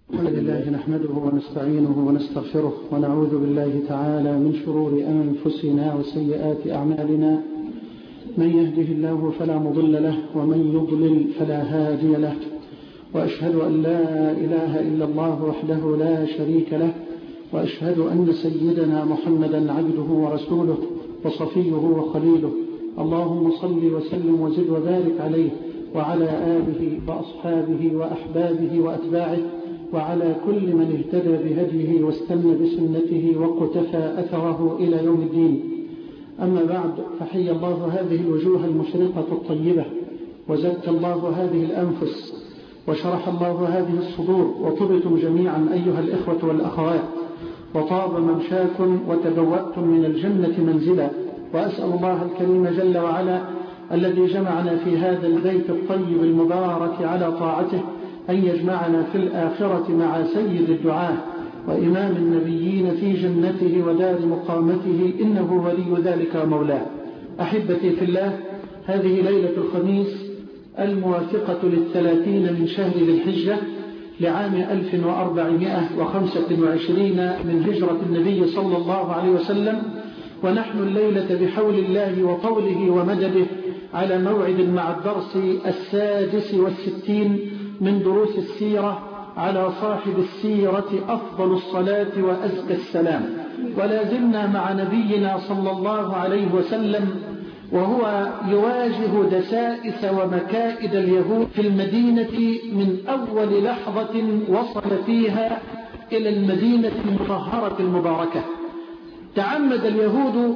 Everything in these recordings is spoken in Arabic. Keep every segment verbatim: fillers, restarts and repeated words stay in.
الحمد لله نحمده ونستعينه ونستغفره ونعوذ بالله تعالى من شرور أنفسنا وسيئات أعمالنا. من يهده الله فلا مضل له ومن يضلل فلا هادي له، وأشهد أن لا إله إلا الله وحده لا شريك له، وأشهد أن سيدنا محمدا عبده ورسوله وصفيه وخليله. اللهم صل وسلم وزد وبارك عليه وعلى آله وأصحابه وأحبابه وأتباعه وعلى كل من اهتدى بهديه واستنى بسنته وقتفى أثره إلى يوم الدين. أما بعد، فحي الله هذه الوجوه المشرقة الطيبة، وزكى الله هذه الأنفس، وشرح الله هذه الصدور، وطبتم جميعا أيها الإخوة والأخوات، وطاب ممشاكم وتبوأتم من الجنة منزلا. وأسأل الله الكريم جل وعلا الذي جمعنا في هذا البيت الطيب المبارك على طاعته أن يجمعنا في الآخرة مع سيد الدعاة وإمام النبيين في جنته ودار مقامته، إنه ولي ذلك ومولاه. أحبتي في الله، هذه ليلة الخميس الموافقة للثلاثين من شهر ذي الحجة لعام ألف وأربعمائة وخمسة وعشرين من هجرة النبي صلى الله عليه وسلم، ونحن الليلة بحول الله وطوله ومدده على موعد مع الدرس السادس والستين من دروس السيرة على صاحب السيرة أفضل الصلاة وأزكى السلام. ولا زلنا مع نبينا صلى الله عليه وسلم وهو يواجه دسائس ومكائد اليهود في المدينة من أول لحظة وصل فيها إلى المدينة المطهرة المباركة. تعمد اليهود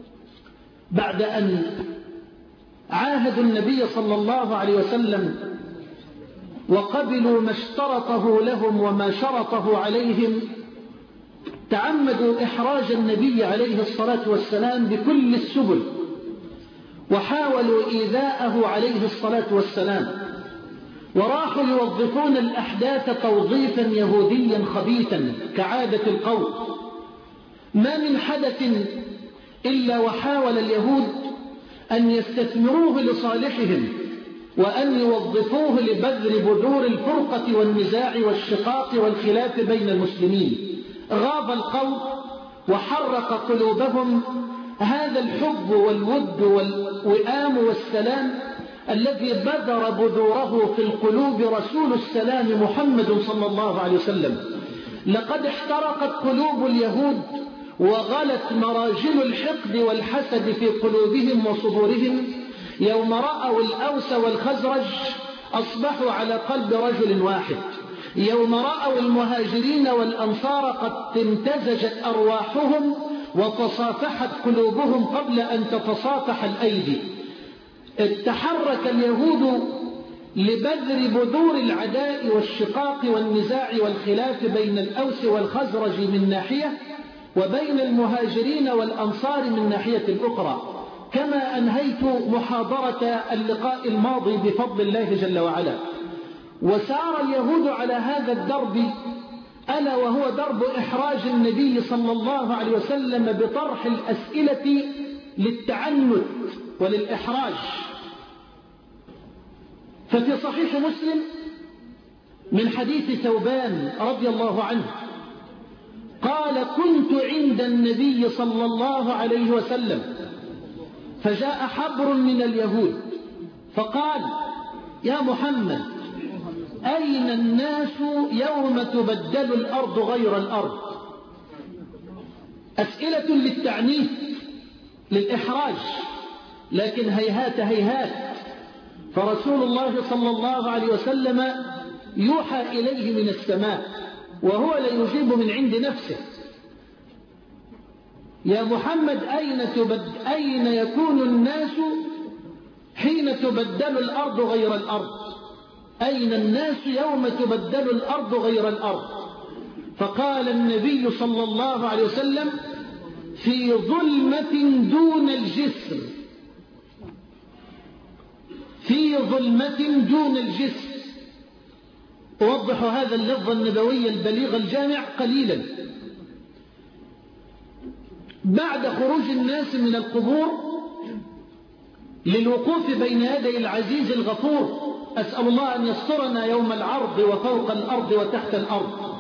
بعد أن عاهدوا النبي صلى الله عليه وسلم وقبلوا ما اشترطه لهم وما شرطه عليهم، تعمدوا إحراج النبي عليه الصلاة والسلام بكل السبل، وحاولوا إيذاءه عليه الصلاة والسلام، وراحوا يوظفون الأحداث توظيفا يهوديا خبيثا كعادة القوم. ما من حدث إلا وحاول اليهود أن يستثمروه لصالحهم، وأن يوظفوه لبذر بذور الفرقة والنزاع والشقاق والخلاف بين المسلمين. غاب القوم وحرق قلوبهم هذا الحب والود والوئام والسلام الذي بذر بذوره في القلوب رسول السلام محمد صلى الله عليه وسلم. لقد احترقت قلوب اليهود وغلت مراجل الحقد والحسد في قلوبهم وصدورهم يوم رأوا الأوس والخزرج أصبحوا على قلب رجل واحد، يوم رأوا المهاجرين والأنصار قد امتزجت أرواحهم وتصافحت قلوبهم قبل أن تتصافح الأيدي. تحرك اليهود لبذر بذور العداء والشقاق والنزاع والخلاف بين الأوس والخزرج من ناحية، وبين المهاجرين والأنصار من ناحية أخرى. كما أنهيت محاضرة اللقاء الماضي بفضل الله جل وعلا، وسار اليهود على هذا الدرب، ألا وهو درب إحراج النبي صلى الله عليه وسلم بطرح الأسئلة للتعنت وللإحراج. ففي صحيح مسلم من حديث ثوبان رضي الله عنه قال: كنت عند النبي صلى الله عليه وسلم فجاء حبر من اليهود فقال: يا محمد، أين الناس يوم تبدل الأرض غير الأرض؟ أسئلة للتعنيف للإحراج، لكن هيهات هيهات، فرسول الله صلى الله عليه وسلم يوحى إليه من السماء وهو لا يجيب من عند نفسه. يا محمد، أين, تبد... أين يكون الناس حين تبدل الأرض غير الأرض؟ أين الناس يوم تبدل الأرض غير الأرض؟ فقال النبي صلى الله عليه وسلم: في ظلمة دون الجسر، في ظلمة دون الجسر. أوضح هذا اللفظ النبوي البليغ الجامع قليلا. بعد خروج الناس من القبور للوقوف بين يدي العزيز الغفور أسأل الله أن يسترنا يوم العرض وفوق الأرض وتحت الأرض.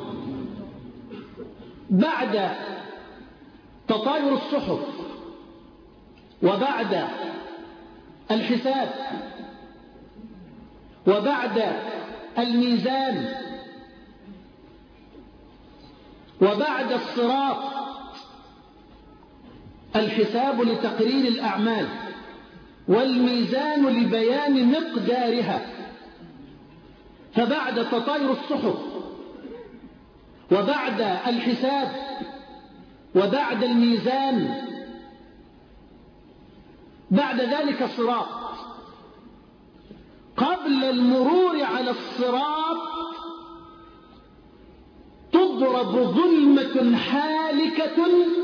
بعد تطاير الصحف وبعد الحساب وبعد الميزان وبعد الصراط، الحساب لتقرير الأعمال والميزان لبيان مقدارها. فبعد تطاير الصحف وبعد الحساب وبعد الميزان بعد ذلك الصراط. قبل المرور على الصراط تضرب ظلمة حالكة،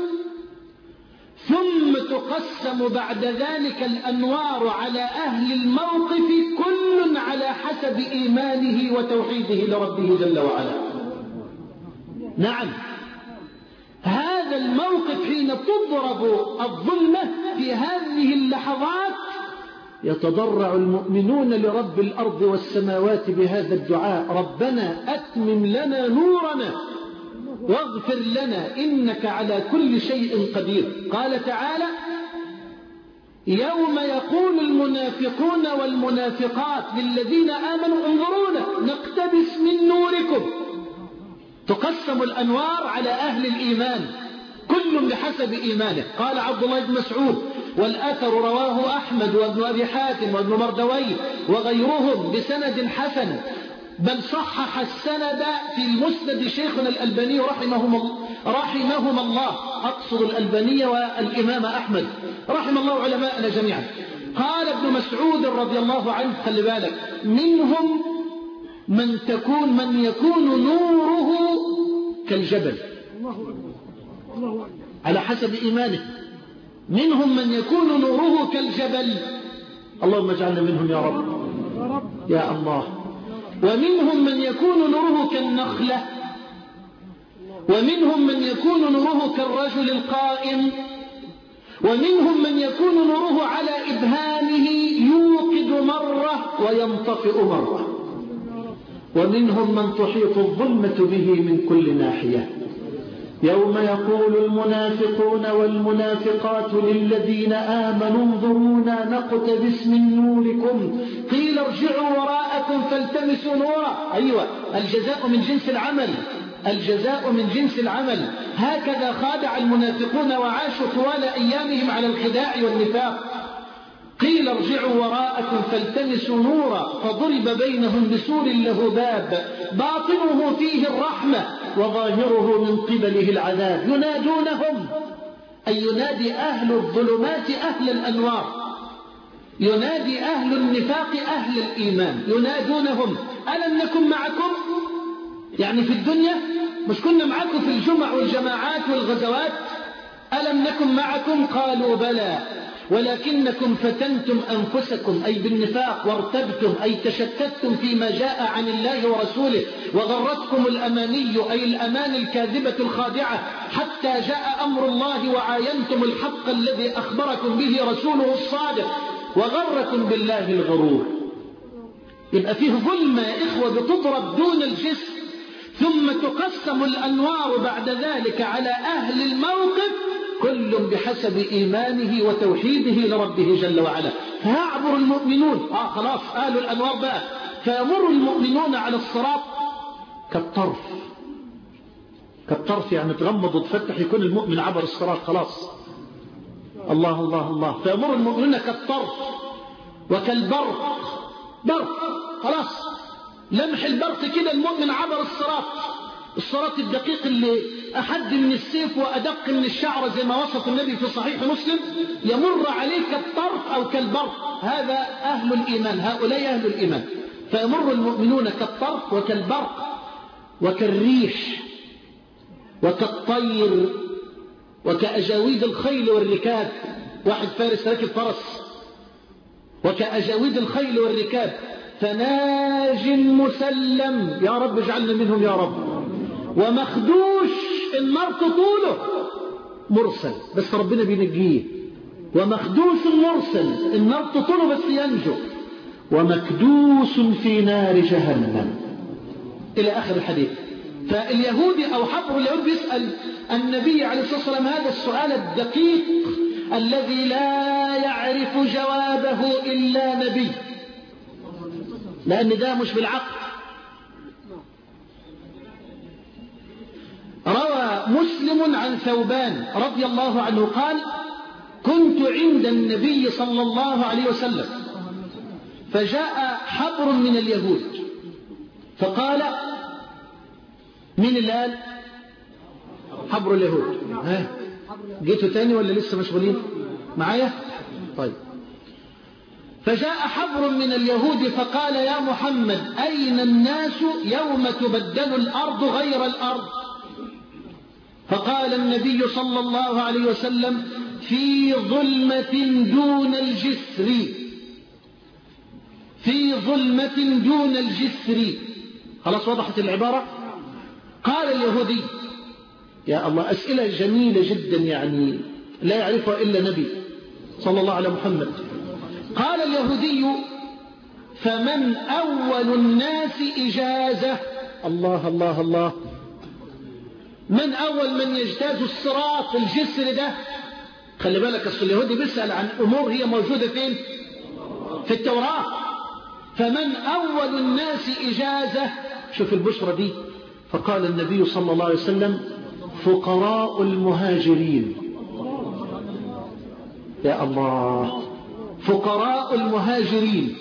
ثم تقسم بعد ذلك الأنوار على أهل الموقف كل على حسب إيمانه وتوحيده لربه جل وعلا. نعم، هذا الموقف حين تضرب الظلمة في هذه اللحظات يتضرع المؤمنون لرب الأرض والسماوات بهذا الدعاء: ربنا أتمم لنا نورنا واغفر لنا إنك على كل شيء قدير. قال تعالى: يوم يقول المنافقون والمنافقات للذين آمنوا انظرونا نقتبس من نوركم. تقسم الأنوار على أهل الإيمان كل بحسب إيمانه. قال عبد الله بن مسعود: والأثر رواه أحمد وابن أبي حاتم وابن مردويه وغيرهم بسند حسن، بل صحح السند في المسند شيخنا الألباني رحمهم, رحمهم الله، أقصد الألباني والإمام أحمد رحم الله علماءنا جميعا. قال ابن مسعود رضي الله عنه: خلي بالك، منهم من تكون من يكون نوره كالجبل على حسب إيمانه. منهم من يكون نوره كالجبل، اللهم اجعلنا منهم يا رب يا الله. ومنهم من يكون نوره كالنخلة، ومنهم من يكون نوره كالرجل القائم، ومنهم من يكون نوره على إبهامه يوقد مرة وينطفئ مرة، ومنهم من تحيط الظلمة به من كل ناحية. يوم يقول المنافقون والمنافقات للذين آمنوا انظرونا نقتبس من نوركم قيل ارجعوا وراءكم فالتمسوا نورا. أيوة، الجزاء من جنس العمل، الجزاء من جنس العمل. هكذا خادع المنافقون وعاشوا طوال أيامهم على الخداع والنفاق. قيل ارجعوا وراءكم فالتمسوا نورا فضرب بينهم بسور له باب باطنه فيه الرحمة وظاهره من قبله العذاب. ينادونهم، أي ينادي أهل الظلمات أهل الأنوار، ينادي أهل النفاق أهل الإيمان، ينادونهم: ألم نكن معكم؟ يعني في الدنيا مش كنا معكم في الجمع والجماعات والغزوات؟ ألم نكن معكم؟ قالوا بلى ولكنكم فتنتم أنفسكم أي بالنفاق، وارتبتم أي تشتتتم فيما جاء عن الله ورسوله، وغرتكم الأماني أي الأمان الكاذبة الخادعة، حتى جاء أمر الله وعاينتم الحق الذي أخبركم به رسوله الصادق، وغركم بالله الغرور. يبقى فيه ظلمة يا إخوة بتضرب دون الجسم، ثم تقسم الأنوار بعد ذلك على أهل الموقف كل بحسب إيمانه وتوحيده لربه جل وعلا. فيعبر المؤمنون، آه خلاص آل الأنوار بقى، فيمر المؤمنون على الصراط كالطرف، كالطرف يعني تغمض وتفتح يكون المؤمن عبر الصراط خلاص. الله الله الله. فيمر المؤمنون كالطرف وكالبرق، برق خلاص، لمح البرق كده المؤمن عبر الصراط، الصراط الدقيق اللي أحد من السيف وأدق من الشعر زي ما وصف النبي في صحيح مسلم، يمر عليه كالطرف أو كالبرق. هذا أهل الإيمان، هؤلاء أهل الإيمان. فيمر المؤمنون كالطرف وكالبرق وكالريح وكالطير وكأجاويد الخيل والركاب، واحد فارس راكب فرس، وكأجاويد الخيل والركاب. فناج مسلم، يا رب اجعلنا منهم يا رب. ومخدوش، النار طوله مرسل بس ربنا بينجيه، ومخدوش مرسل، النار طوله بس ينجو. ومكدوس في نار جهنم، إلى آخر الحديث. فاليهودي أو حبر اليهود بيسأل النبي عليه الصلاة والسلام هذا السؤال الدقيق الذي لا يعرف جوابه إلا نبي، لأن ده مش بالعقل. روى مسلم عن ثوبان رضي الله عنه قال: كنت عند النبي صلى الله عليه وسلم فجاء حبر من اليهود فقال: مين اللي قال؟ حبر اليهود. ها جيتوا تاني ولا لسه مشغولين معايا؟ طيب. فجاء حبر من اليهود فقال: يا محمد، أين الناس يوم تبدل الأرض غير الأرض؟ فقال النبي صلى الله عليه وسلم: في ظلمة دون الجسر، في ظلمة دون الجسر. خلاص وضحت العبارة؟ قال اليهودي: يا الله، أسئلة جميلة جدا يعني لا يعرفها إلا نبي صلى الله على محمد. قال اليهودي: فمن أول الناس إجازة؟ الله الله الله، من أول من يجتاز الصراط الجسر ده؟ خلي بالك، أصل اليهودي بيسأل عن أمور هي موجودة فين؟ في التوراة. فمن أول الناس إجازة؟ شوف البشرى دي. فقال النبي صلى الله عليه وسلم: فقراء المهاجرين. يا الله، فقراء المهاجرين.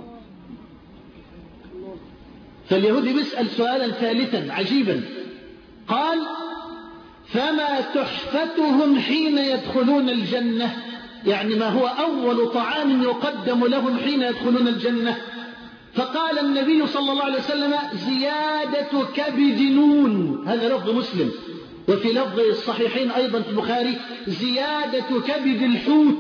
فاليهودي بيسأل سؤالا ثالثا عجيبا، قال: فما تحفتهم حين يدخلون الجنة؟ يعني ما هو أول طعام يقدم لهم حين يدخلون الجنة؟ فقال النبي صلى الله عليه وسلم: زيادة كبد نون. هذا لفظ مسلم، وفي لفظ الصحيحين أيضا في البخاري: زيادة كبد الحوت.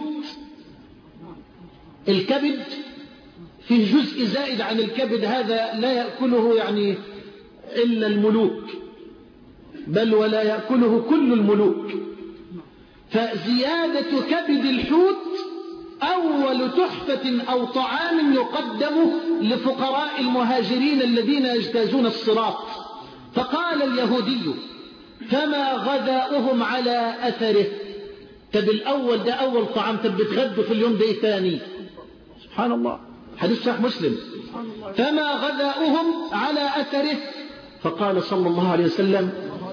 الكبد فيه جزء زائد عن الكبد، هذا لا يأكله يعني إلا الملوك، بل ولا يأكله كل الملوك. فزيادة كبد الحوت أول تحفة أو طعام يقدم لفقراء المهاجرين الذين يجتازون الصراط. فقال اليهودي: فما غذاؤهم على أثره؟ طب الأول ده أول طعام، طب بتغدوا في اليوم ده إيه تاني؟ سبحان الله، حديث صحيح مسلم. فما غذاؤهم على أثره؟ فقال صلى الله عليه وسلم: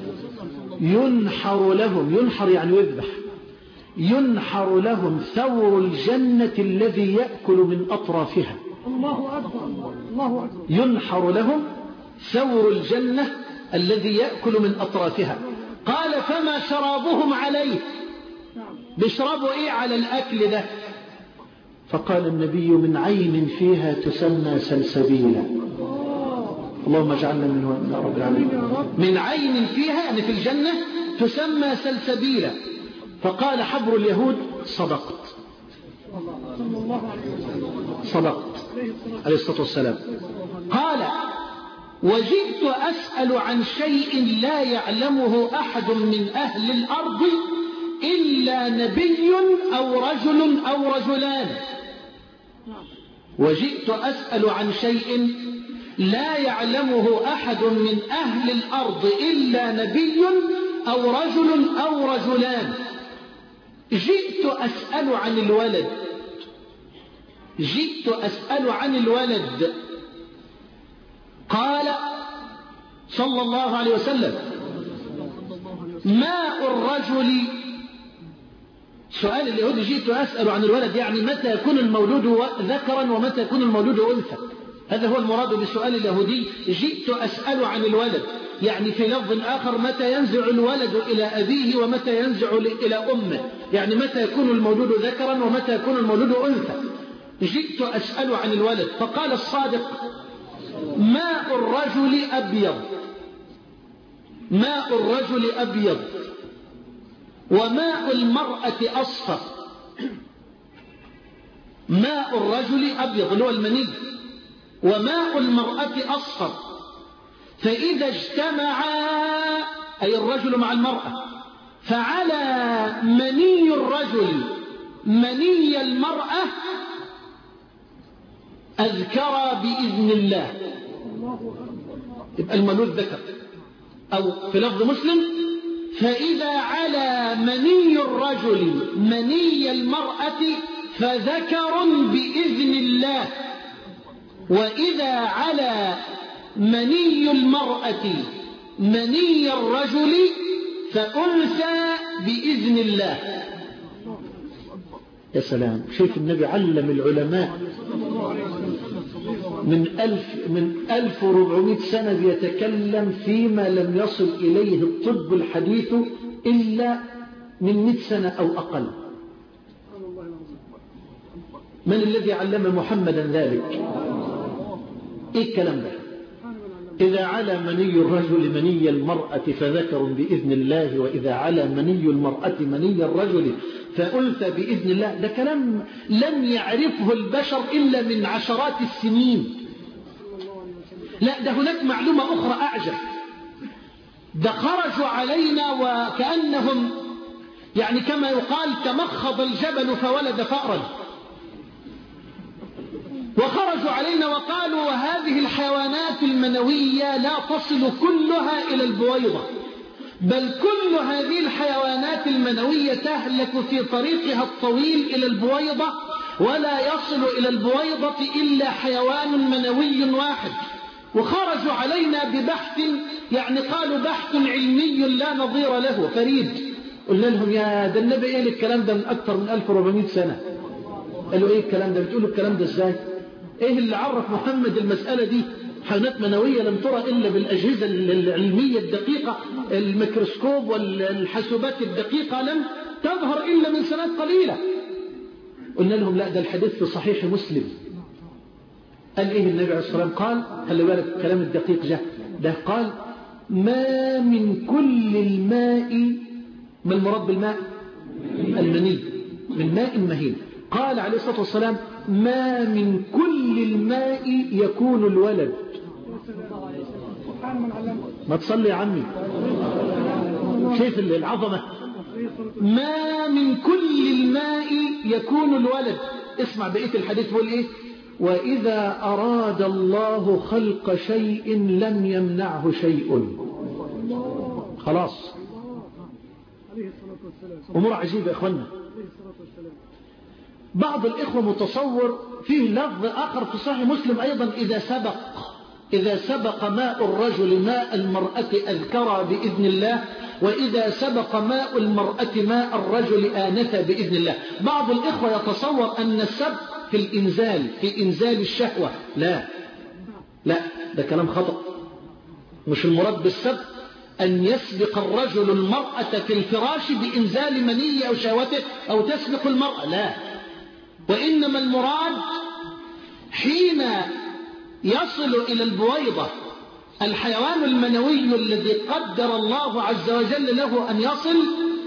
ينحر لهم، ينحر يعني يذبح، ينحر لهم ثور الجنة الذي يأكل من أطرافها. الله أكبر، الله أكبر. ينحر لهم ثور الجنة الذي يأكل من أطرافها. قال: فما شرابهم عليه؟ بيشربوا إيه على الأكل ده؟ فقال النبي: من عين فيها تسمى سلسبيلا. اللهم اجعلنا منه يا رب العالمين. من عين فيها يعني في الجنة تسمى سلسبيلا. فقال حبر اليهود: صدقت، صدقت عليه الصلاة والسلام. قال: وجئت أسأل عن شيء لا يعلمه أحد من أهل الأرض إلا نبي أو رجل أو رجلان. وجئت أسأل عن شيء لا يعلمه أحد من أهل الأرض إلا نبي أو رجل أو رجلان. جئت أسأل عن الولد، جئت أسأل عن الولد. قال صلى الله عليه وسلم: ماء الرجل. سؤال اليهود: جئت أسأل عن الولد، يعني متى يكون المولود ذكرا ومتى يكون المولود أنثى. هذا هو المراد بسؤال اليهودي: جئت أسأل عن الولد، يعني في لفظ آخر: متى ينزع الولد إلى أبيه ومتى ينزع إلى أمه، يعني متى يكون المولود ذكرا ومتى يكون المولود أنثى. جئت أسأل عن الولد. فقال الصادق: ماء الرجل أبيض، ماء الرجل أبيض وماء المرأة أصفر. ماء الرجل أبيض اللي هو المني، وماء المرأة أصفر، فإذا اجتمعا أي الرجل مع المرأة فعلى مني الرجل مني المرأة أذكر بإذن الله، يبقى المولود ذكر. أو في لفظ مسلم فإذا على مني الرجل مني المرأة فذكر بإذن الله، وإذا على مني المرأة مني الرجل فأنثى بإذن الله. يا سلام، شوف النبي علم العلماء من ألف من ألف وأربعمائة سنة بيتكلم فيما لم يصل إليه الطب الحديث إلا من مئة سنة أو أقل. من الذي علم محمدا ذلك؟ إيه الكلام ده؟ إذا على مني الرجل مني المرأة فذكر بإذن الله، وإذا على مني المرأة مني الرجل فأنثى بإذن الله. ده كلام لم يعرفه البشر إلا من عشرات السنين. لا، ده هناك معلومة أخرى أعجب. ده خرجوا علينا وكأنهم يعني كما يقال تمخض الجبل فولد فأرا، وخرجوا علينا وقالوا وهذه الحيوانات المنوية لا تصل كلها إلى البويضة، بل كل هذه الحيوانات المنوية تهلك في طريقها الطويل إلى البويضة، ولا يصل إلى البويضة إلا حيوان منوي واحد. وخرجوا علينا ببحث يعني قالوا بحث علمي لا نظير له فريد. قلنا لهم يا ده النبي ايه الكلام ده من أكثر من ألف وأربعمائة سنة. قالوا ايه الكلام ده؟ بتقولوا الكلام ده ازاي؟ ايه اللي عرف محمد المسألة دي؟ حيوانات منوية لم ترى إلا بالأجهزة العلمية الدقيقة، الميكروسكوب والحاسوبات الدقيقة لم تظهر إلا من سنوات قليلة. قلنا لهم لا، ده الحديث في صحيح مسلم. قال إيه النبي عليه الصلاة والسلام؟ قال خلي بالك الكلام الدقيق جاء ده، قال ما من كل الماء، ما المراد بالماء؟ المني، من ماء مهين. قال عليه الصلاة والسلام ما من كل الماء يكون الولد. ما تصلي يا عمي، شايف العظمة؟ ما من كل الماء يكون الولد. اسمع بقية الحديث بيقول ايه؟ وإذا أراد الله خلق شيء لم يمنعه شيء. خلاص، أمور عجيبة يا إخوانا. بعض الإخوة متصور فيه لفظ آخر في صحيح مسلم أيضا، إذا سبق إذا سبق ماء الرجل ماء المرأة أذكر بإذن الله، وإذا سبق ماء المرأة ماء الرجل آنث بإذن الله. بعض الإخوة يتصور أن السبق في الإنزال، في إنزال الشهوة. لا لا، ده كلام خطأ. مش المراد بالسبق أن يسبق الرجل المرأة في الفراش بإنزال مني أو شهوته أو تسبق المرأة، لا. وإنما المراد حين يصل إلى البويضة الحيوان المنوي الذي قدر الله عز وجل له أن يصل،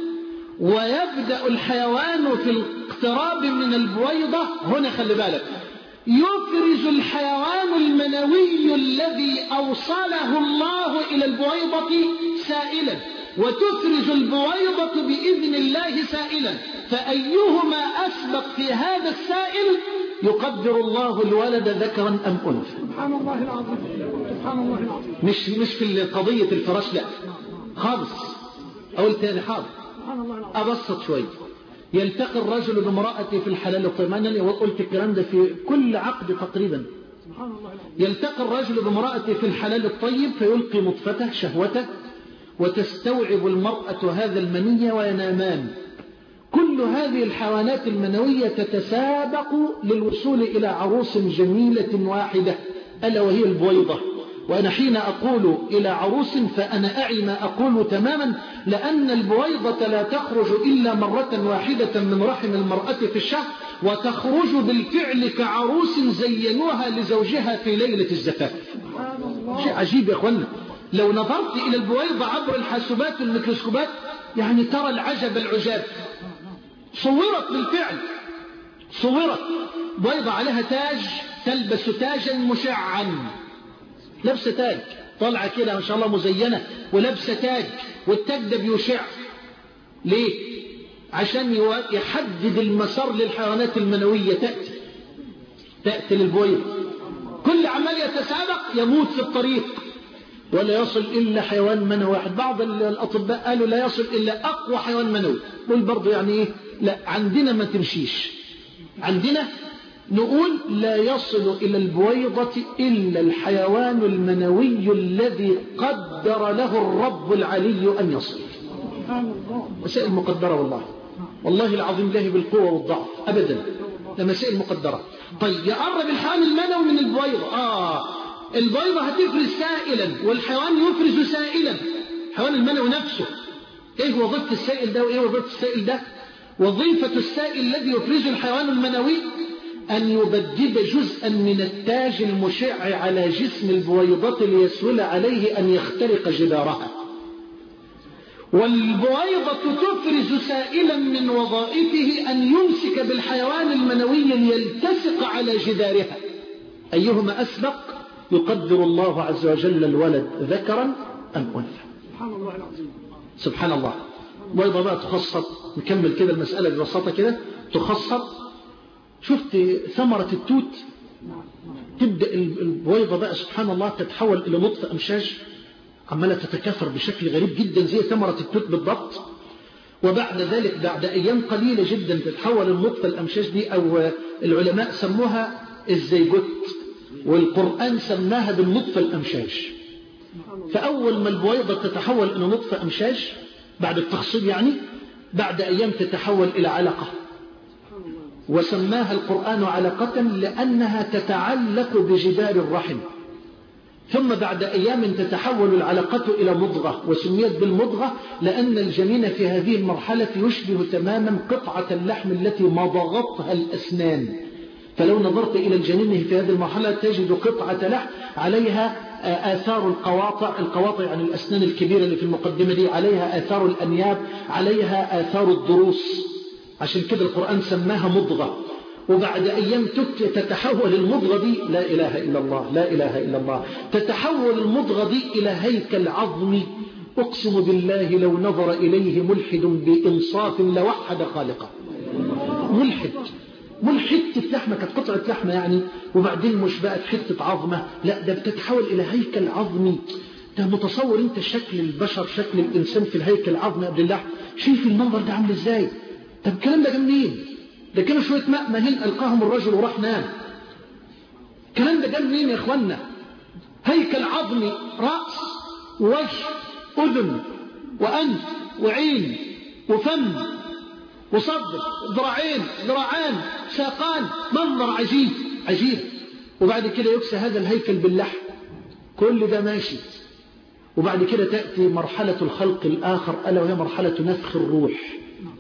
ويبدأ الحيوان في الاقتراب من البويضة. هنا خلي بالك، يفرز الحيوان المنوي الذي أوصله الله إلى البويضة سائلا، وتفرز البويضة بإذن الله سائلا، فأيهما أسبق في هذا السائل يقدر الله الولد ذكرا أم أنثى. سبحان الله العظيم، سبحان الله العظيم. مش مش في قضية الفراش، لا خالص. أقول تاني حاضر، أبسط شوي. يلتقي الرجل بامرأته في الحلال الطيب، أنا قلت الكلام ده في كل عقد تقريبا. سبحان الله العظيم. يلتقي الرجل بامرأته في الحلال الطيب فيلقي نطفته شهوته، وتستوعب المرأة هذا المني وينامان. كل هذه الحيوانات المنوية تتسابق للوصول إلى عروس جميلة واحدة ألا وهي البويضة. وأنا حين أقول إلى عروس فأنا أعي ما أقول تماما، لأن البويضة لا تخرج إلا مرة واحدة من رحم المرأة في الشهر، وتخرج بالفعل كعروس زينوها لزوجها في ليلة الزفاف. شيء عجيب يا أخوانا. لو نظرت إلى البويضة عبر الحاسوبات والميكروسكوبات يعني ترى العجب العجاب. صورت بالفعل، صورت بويضة عليها تاج، تلبس تاجا مشعا، لبسة تاج طالعة كده ما شاء الله مزينة ولبسة تاج، والتاج ده بيشع. ليه؟ عشان يحدد المسار للحيوانات المنوية. تأتي تأتي للبويضة كل عمال يتسابق يموت في الطريق ولا يصل إلا حيوان منوي واحد. بعض الأطباء قالوا لا يصل إلا أقوى حيوان منوي. قول برضو يعني إيه؟ لا، عندنا ما تمشيش. عندنا نقول لا يصل إلى البويضة إلا الحيوان المنوي الذي قدر له الرب العلي أن يصل. مسائل مقدرة والله، والله العظيم لا بالقوة والضعف أبدا، ده مسائل مقدرة. طيب يقرب الحيوان المنوي من البويضة. آه البيضة هتفرز سائلا والحيوان يفرز سائلا. الحيوان المنوي نفسه ايه وظيفة السائل ده وايه وظيفة السائل ده؟ وظيفة السائل الذي يفرزه الحيوان المنوي أن يبدد جزءا من التاج المشع على جسم البويضة ليسهل عليه أن يخترق جدارها. والبويضة تفرز سائلا من وظائفه أن يمسك بالحيوان المنوي ليلتصق على جدارها. أيهما أسبق يقدر الله عز وجل الولد ذكرا أم أنثى. سبحان الله العظيم. سبحان الله. بويضة بقى تخصب، نكمل كده المسألة ببساطة كده. تخصب، شفت ثمرة التوت؟ تبدأ البويضة بقى سبحان الله تتحول إلى نطفة أمشاج عمالة تتكاثر بشكل غريب جدا زي ثمرة التوت بالضبط. وبعد ذلك بعد أيام قليلة جدا تتحول النطفة الأمشاج دي، أو العلماء سموها الزيجوت والقرآن سماها بالنطفة الأمشاج. فأول ما البويضة تتحول إلى نطفة أمشاج بعد التخصيب يعني، بعد أيام تتحول إلى علقة، وسماها القرآن علقة لأنها تتعلق بجدار الرحم. ثم بعد أيام تتحول العلقة إلى مضغة، وسميت بالمضغة لأن الجنين في هذه المرحلة يشبه تماما قطعة اللحم التي مضغتها الأسنان. فلو نظرت إلى الجنين في هذه المرحلة تجد قطعة لحم عليها آثار القواطع، القواطع يعني الأسنان الكبيرة اللي في المقدمة دي، عليها آثار الأنياب، عليها آثار الضروس. عشان كده القرآن سماها مضغة. وبعد أيام تتحول المضغة دي، لا إله إلا الله، لا إله إلا الله، تتحول المضغة دي إلى هيكل عظمي. أقسم بالله لو نظر إليه ملحد بإنصاف لوحد خالقه. ملحد ملحد لحمة، كانت قطعة لحمة يعني، وبعدين مش بقت حتة عظمة، لا ده بتتحول إلى هيكل عظمي. ده متصور أنت شكل البشر، شكل الإنسان في الهيكل العظمي قبل اللحم؟ شوف المنظر ده عامل إزاي. طب الكلام ده منين؟ ده كانوا شوية ماء مهين ألقاهم الرجل وراح نام. الكلام ده جاي منين يا إخوانا؟ هيكل عظمي، رأس ووجه أذن وأنف وعين وفم وصدر، ذراعين ذراعان ساقان، منظر عجيب عجيب. وبعد كده يكسى هذا الهيكل باللحم. كل ده ماشي. وبعد كده تأتي مرحلة الخلق الآخر ألا وهي مرحلة نفخ الروح.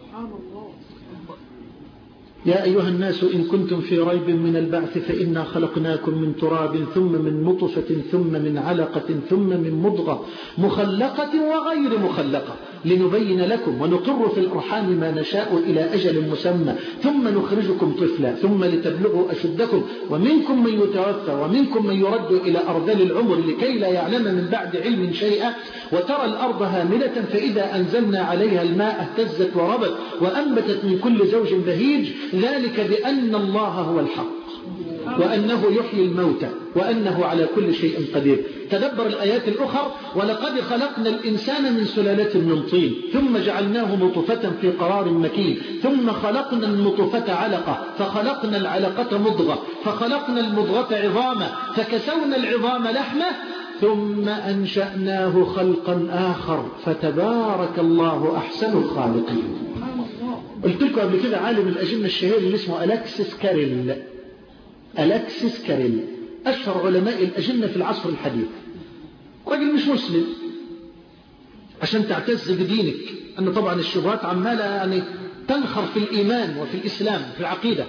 يا أيها الناس إن كنتم في ريب من البعث فإنا خلقناكم من تراب ثم من نطفة ثم من علقة ثم من مضغة مخلقة وغير مخلقة لنبين لكم ونقر في الأرحام ما نشاء إلى أجل مسمى ثم نخرجكم طفلا ثم لتبلغوا أشدكم ومنكم من يتوفى ومنكم من يرد إلى أرذل العمر لكي لا يعلم من بعد علم شيئا وترى الأرض هامدة فإذا أنزلنا عليها الماء اهتزت وربت وأنبتت من كل زوج بهيج ذلك بأن الله هو الحق وأنه يحيي الموتى وأنه على كل شيء قدير. تدبر الآيات الأخرى. ولقد خلقنا الإنسان من سلالة من طين ثم جعلناه نطفة في قرار مكين ثم خلقنا النطفة علقة فخلقنا العلقة مضغة فخلقنا المضغة عظاما فكسونا العظام لحمة ثم أنشأناه خلقا آخر فتبارك الله أحسن الخالقين. قلت لكم قبل كده عالم الأجنة الشهير اللي اسمه ألكسيس كاريل. ألكسيس كاريل أشهر علماء الأجنة في العصر الحديث. راجل مش مسلم عشان تعتز بدينك، أن طبعا الشبهات عمالة يعني تنخر في الإيمان وفي الإسلام في العقيدة.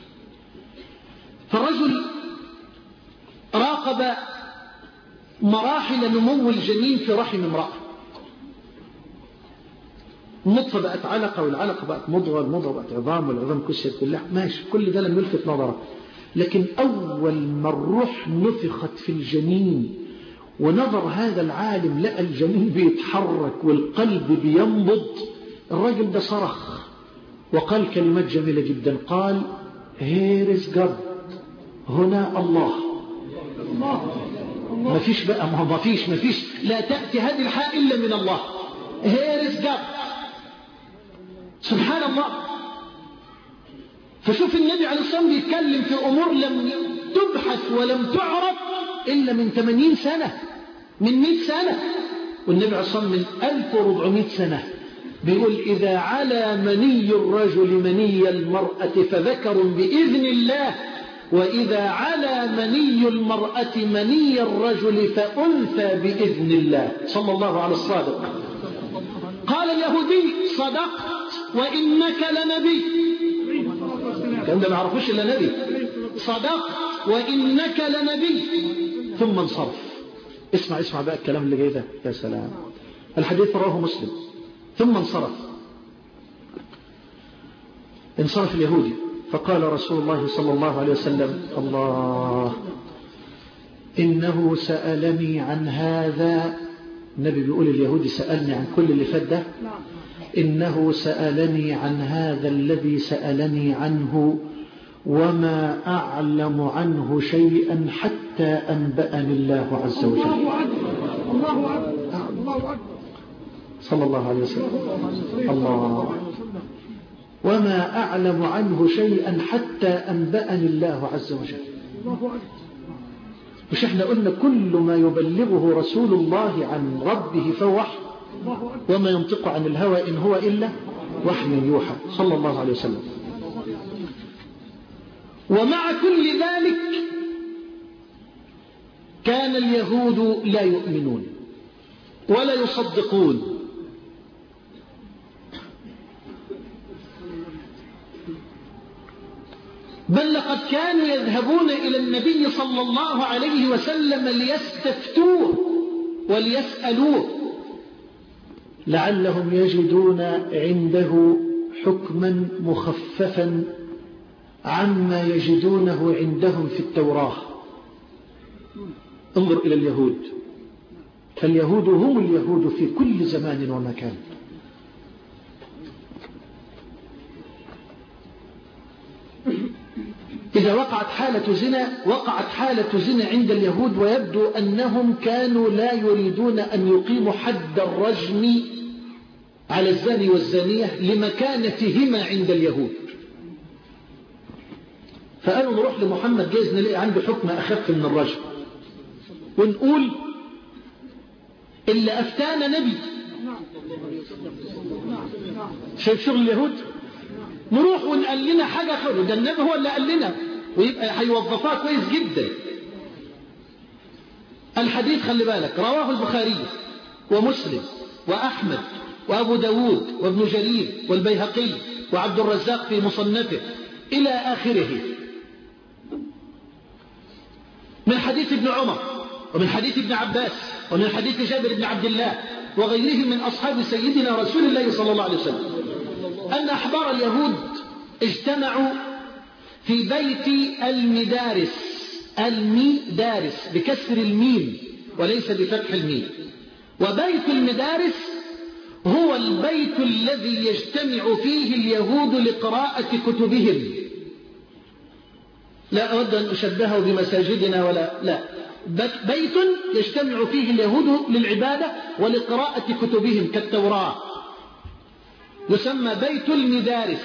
فالرجل راقب مراحل نمو الجنين في رحم امرأة. النطفة بقت علقة والعلقة بقت مضغة المضغة بقت عظام والعظام كسرت باللحم، ماشي كل ده لم يلفت نظره. لكن أول ما الروح نفخت في الجنين ونظر هذا العالم لقى الجنين بيتحرك والقلب بينبض، الراجل ده صرخ وقال كلمات جميلة جدا. قال Here is God، هنا الله. ما فيش بقى، ما فيش ما فيش لا تأتي هذه الحال إلا من الله. هيرس جاب سبحان الله. فشوف النبي عليه الصلاة والسلام بيتكلم في أمور لم تبحث ولم تعرف إلا من ثمانين سنة، من مئة سنة، والنبي عليه الصلاة والسلام من ألف وأربعمائة سنة بيقول إذا على مني الرجل مني المرأة فذكر بإذن الله، وإذا على مني المرأة مني الرجل فأنثى بإذن الله. صلى الله على الصادق. قال اليهودي صدقت وإنك لنبي. كان ده ما يعرفوش إلا نبي. صدقت وإنك لنبي. ثم انصرف. اسمع اسمع بقى الكلام اللي جاي ده، يا سلام. الحديث رواه مسلم. ثم انصرف انصرف اليهودي فقال رسول الله صلى الله عليه وسلم الله إنه سألني عن هذا. النبي بيقول اليهودي سألني عن كل اللي فات ده. إنه سألني عن هذا الذي سألني عنه وما أعلم عنه شيئا حتى أنبأني الله عز وجل. الله أكبر الله أكبر الله أكبر صلى الله عليه وسلم. الله وما أعلم عنه شيئا حتى أنبأني الله عز وجل. مش احنا قلنا كل ما يبلغه رسول الله عن ربه فهو وحي، وما ينطق عن الهوى إن هو إلا وحي يوحى. صلى الله عليه وسلم. ومع كل ذلك كان اليهود لا يؤمنون ولا يصدقون. بل لقد كانوا يذهبون إلى النبي صلى الله عليه وسلم ليستفتوه وليسألوه لعلهم يجدون عنده حكما مخففا عما يجدونه عندهم في التوراة. انظر إلى اليهود، فاليهود هم اليهود في كل زمان ومكان. إذا وقعت حالة زنا وقعت حالة زنا عند اليهود، ويبدو أنهم كانوا لا يريدون أن يقيموا حد الرجم على الزاني والزانية لمكانتهما عند اليهود. فقالوا نروح لمحمد جايز نلاقي عنده حكم أخف من الرجم، ونقول اللي أفتانا نبي. شايف شغل اليهود؟ نروح ونقال لنا حاجة حلوة، ده النبي هو اللي قال لنا، ويبقى هيوظفها كويس جدا. الحديث خلي بالك رواه البخاري ومسلم وأحمد وأبو داود وابن جرير والبيهقي وعبد الرزاق في مصنفه إلى آخره، من حديث ابن عمر ومن حديث ابن عباس ومن حديث جابر بن عبد الله وغيرهم من أصحاب سيدنا رسول الله صلى الله عليه وسلم أن أحبار اليهود اجتمعوا في بيت المدارس. المدارس بكسر الميم وليس بفتح الميم. وبيت المدارس هو البيت الذي يجتمع فيه اليهود لقراءة كتبهم. لا أود أن أشبهه بمساجدنا ولا لا، بيت يجتمع فيه اليهود للعبادة ولقراءة كتبهم كالتوراة، يسمى بيت المدارس.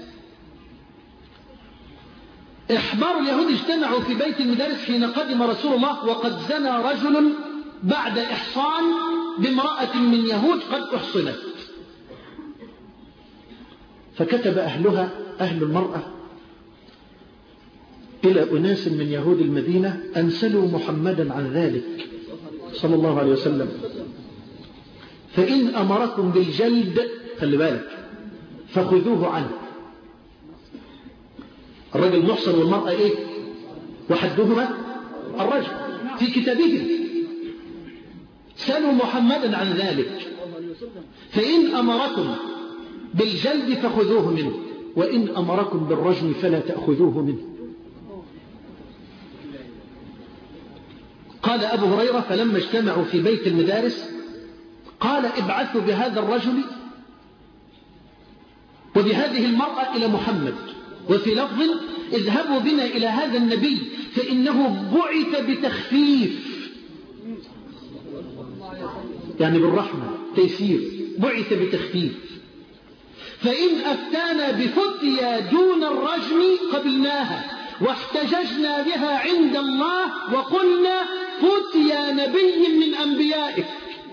إحبار اليهود اجتمعوا في بيت المدارس حين قدم رسول الله، وقد زنى رجل بعد إحصان بامرأة من يهود قد أحصنت، فكتب أهلها أهل المرأة إلى أناس من يهود المدينة أن سلوا محمدا عن ذلك صلى الله عليه وسلم، فإن أمركم بالجلد خلي بالك فخذوه عنه. الرجل محصن والمرأة إيه؟ وحدهما الرجل في كتابهم. سلوا محمدا عن ذلك، فإن أمركم بالجلد فخذوه منه، وإن أمركم بالرجم فلا تأخذوه منه. قال أبو هريرة فلما اجتمعوا في بيت المدارس قال ابعثوا بهذا الرجل وبهذه المرأة إلى محمد وفي لفظ اذهبوا بنا إلى هذا النبي فإنه بعث بتخفيف، يعني بالرحمة تيسير، بعث بتخفيف. فإن أفتانا بفتيا دون الرجم قبلناها واحتججنا بها عند الله وقلنا فتيا نبي من أنبيائك.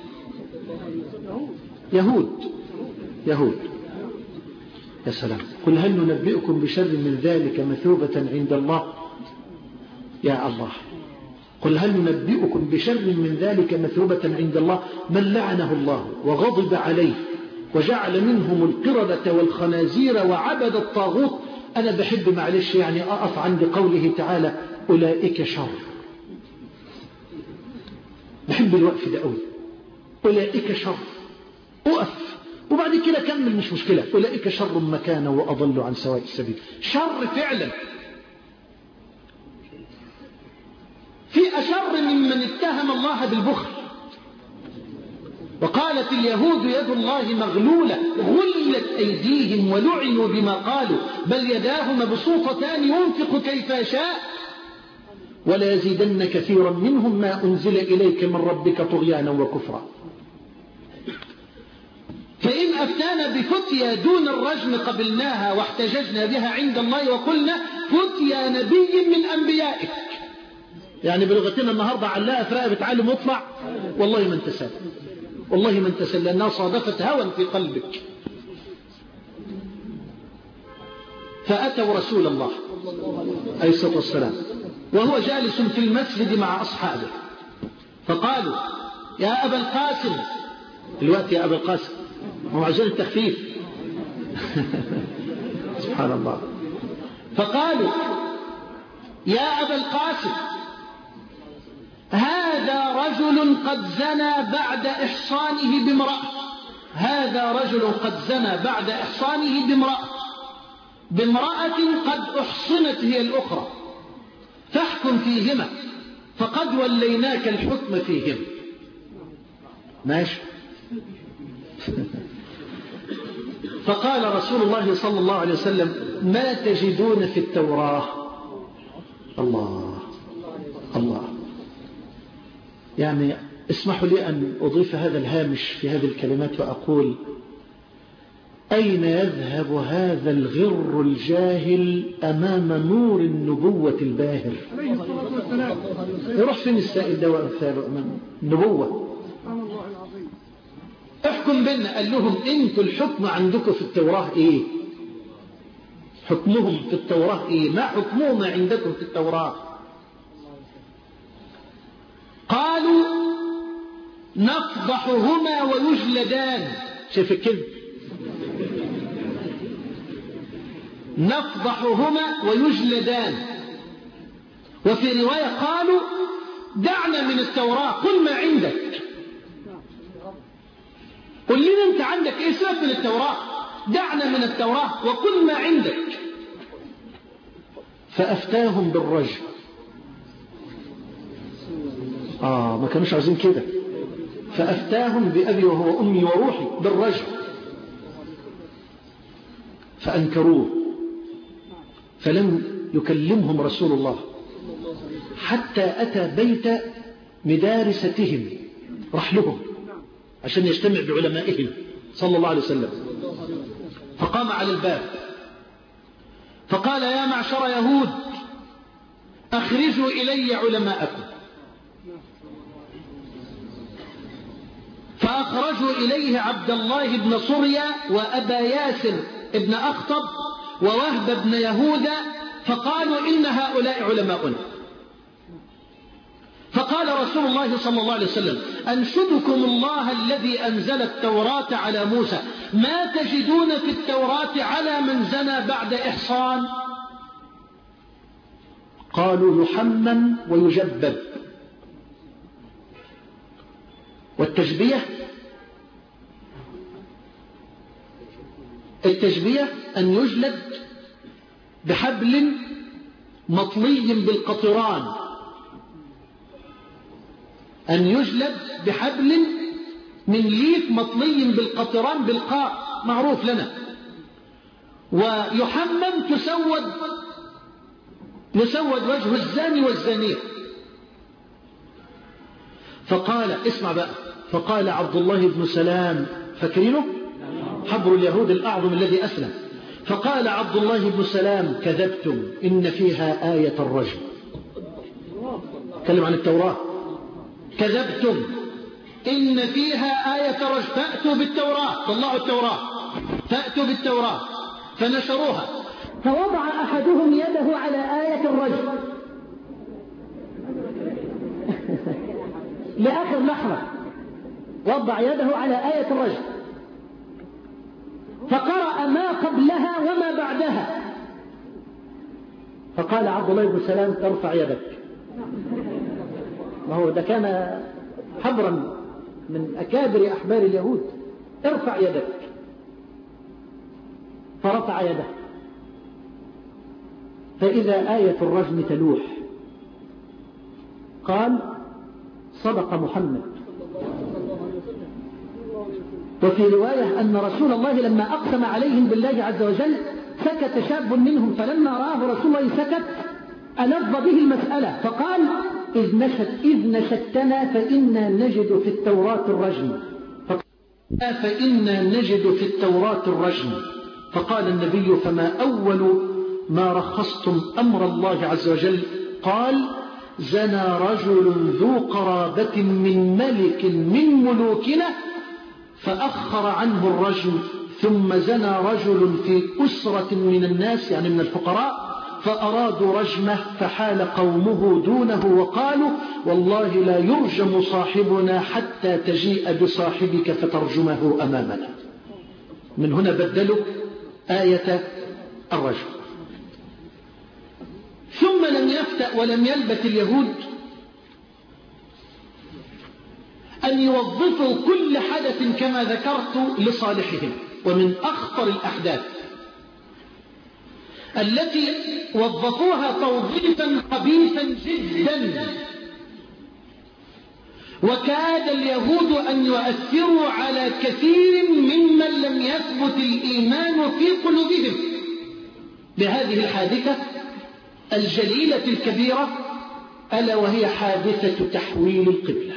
يهود يهود يا سلام. قل هل ننبئكم بشر من ذلك مثوبة عند الله؟ يا الله، قل هل ننبئكم بشر من ذلك مثوبة عند الله من لعنه الله وغضب عليه وجعل منهم القردة والخنازير وعبد الطاغوت. أنا بحب معلش يعني أقف عند قوله تعالى أولئك شر، بحب الوقف ده قوي. أولئك شر، أقف وبعد كده كمل مش مشكلة. أولئك شر مكانا وأضل عن سواء السبيل. شر فعلا. في أشر ممن اتهم الله بالبخل. وقالت اليهود يد الله مغلولة غلت أيديهم ولعنوا بما قالوا بل يداه مبسوطتان ينفق كيف يشاء ولا يزيدن كثيرا منهم ما أنزل إليك من ربك طغيانا وكفرا. فإن أفتانا بفتيا دون الرجم قبلناها واحتججنا بها عند الله وقلنا فتيا نبي من أنبيائك. يعني بلغتنا النهاردة علاء في رقبة عالم واطلع، والله ما انت سال، والله ما انت سال، لأنها صادفت هوى في قلبك. فأتوا رسول الله عليه الصلاة والسلام وهو جالس في المسجد مع أصحابه فقالوا يا أبا القاسم. الوقت يا أبا القاسم هو عشان التخفيف سبحان الله. فقالوا يا أبا القاسم هذا رجل قد زنى بعد إحصانه بامرأة، هذا رجل قد زنى بعد إحصانه بامرأة بامرأة قد أحصنت هي الأخرى فاحكم فيهما فقد وليناك الحكم فيهم. ماشي. فقال رسول الله صلى الله عليه وسلم ما تجدون في التوراة؟ الله الله. يعني اسمحوا لي أن أضيف هذا الهامش في هذه الكلمات وأقول أين يذهب هذا الغر الجاهل أمام نور النبوة الباهر؟ يروح فين السائل ده وأمثاله أمام النبوة؟ احكم بيننا. قال لهم انتوا الحكم عندكم في التوراة ايه؟ حكمهم في التوراة ايه؟ ما حكمهما عندكم في التوراة؟ قالوا نفضحهما ويجلدان. شايف الكلمة؟ نفضحهما ويجلدان. وفي رواية قالوا دعنا من التوراة قل ما عندك. قل لنا انت عندك ايه سبب من التوراة؟ دعنا من التوراة وقل ما عندك. فأفتاهم بالرجم. آه ما كانوش عايزين كده. فأفتاهم بأبي وهو أمي وروحي بالرجم فأنكروه فلم يكلمهم رسول الله حتى أتى بيت مدارستهم، راح لهم عشان يجتمع بعلمائهم صلى الله عليه وسلم. فقام على الباب فقال يا معشر يهود أخرجوا إلي علماءكم. فأخرجوا إليه عبد الله بن صريا وأبا ياسر بن أخطب ووهب بن يهوذا فقالوا إن هؤلاء علماؤنا. فقال رسول الله صلى الله عليه وسلم أنشدكم الله الذي أنزل التوراة على موسى ما تجدون في التوراة على من زنى بعد إحصان؟ قالوا يحمم ويجبب. والتشبيه التشبيه أن يجلد بحبل مطلي بالقطران، أن يجلد بحبل من ليف مطلي بالقطران بالقاء معروف لنا. ويحمم تسود يسود وجه الزاني والزانية. فقال اسمع بقى، فقال عبد الله بن سلام، فاكرينه حبر اليهود الأعظم الذي أسلم، فقال عبد الله بن سلام كذبتم إن فيها آية الرجم. تكلم عن التوراة. كذبتم إن فيها آية الرجم، فأتوا بالتوراة، طلعوا التوراة، فأتوا بالتوراة فنشروها. فوضع أحدهم يده على آية الرجم لآخر لحظة، وضع يده على آية الرجم فقرأ ما قبلها وما بعدها. فقال عبد الله بن سلام ترفع يدك. ما هو ده كان حبرا من أكابر أحبار اليهود. ارفع يدك. فرفع يده فإذا آية الرجم تلوح. قال صدق محمد. وفي رواية أن رسول الله لما أقسم عليهم بالله عز وجل سكت شاب منهم، فلما رآه رسول الله سكت ألظ به المسألة فقال إذ نشت إذ نشتنا فإنا نجد في التوراة الرجم فإنا نجد في التوراة الرجم. فقال النبي فما أول ما رخصتم أمر الله عز وجل؟ قال زنى رجل ذو قرابة من ملك من ملوكنا فأخر عنه الرجم، ثم زنى رجل في أسرة من الناس يعني من الفقراء فأرادوا رجمه فحال قومه دونه وقالوا والله لا يرجم صاحبنا حتى تجيء بصاحبك فترجمه أمامنا. من هنا بدلوا آية الرجم. ثم لم يفتأ ولم يلبث اليهود أن يوظفوا كل حدث كما ذكرت لصالحهم. ومن أخطر الأحداث التي وظفوها توظيفا خبيثا جدا، وكاد اليهود أن يؤثروا على كثير ممن لم يثبت الإيمان في قلوبهم بهذه الحادثة الجليلة الكبيرة، ألا وهي حادثة تحويل القبلة.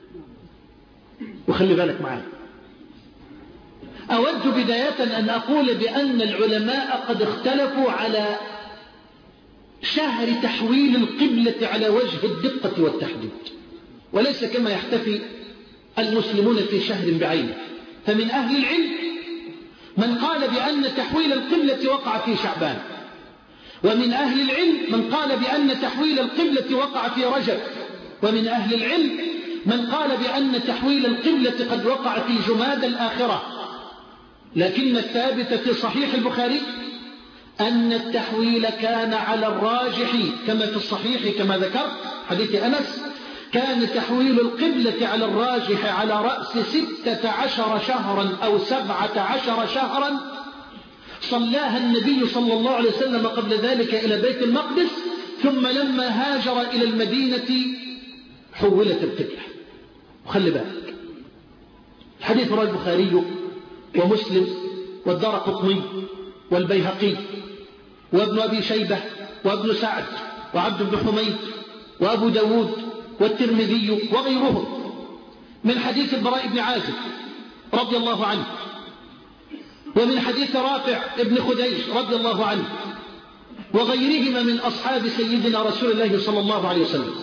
وخلي بالك معايا، أود بداية أن أقول بأن العلماء قد اختلفوا على شهر تحويل القبلة على وجه الدقة والتحديد، وليس كما يحتفي المسلمون في شهر بعينه. فمن أهل العلم من قال بأن تحويل القبلة وقع في شعبان، ومن أهل العلم من قال بأن تحويل القبلة وقع في رجب، ومن أهل العلم من قال بأن تحويل القبلة قد وقع في جماد الآخرة. لكن الثابت في صحيح البخاري أن التحويل كان على الراجح كما في الصحيح كما ذكرت حديث أنس، كان تحويل القبلة على الراجح على رأس ستة عشر شهرا أو سبعة عشر شهرا صلاها النبي صلى الله عليه وسلم قبل ذلك إلى بيت المقدس، ثم لما هاجر إلى المدينة حولت القبلة. وخلي بالك الحديث رواه البخاري ومسلم والدارقطني والبيهقي وابن أبي شيبة وابن سعد وعبد بن حميد وأبو داود والترمذي وغيرهم من حديث البراء بن عازب رضي الله عنه، ومن حديث رافع ابن خديج رضي الله عنه، وغيرهما من أصحاب سيدنا رسول الله صلى الله عليه وسلم.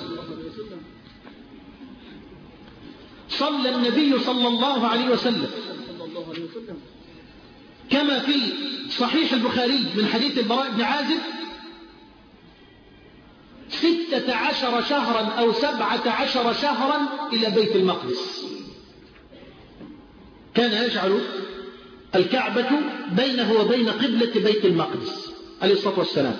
صلى النبي صلى الله عليه وسلم كما في صحيح البخاري من حديث البراء بن عازب ستة عشر شهرا أو سبعة عشر شهرا إلى بيت المقدس. كان يجعل الكعبة بينه وبين قبلة بيت المقدس عليه الصلاة والسلام.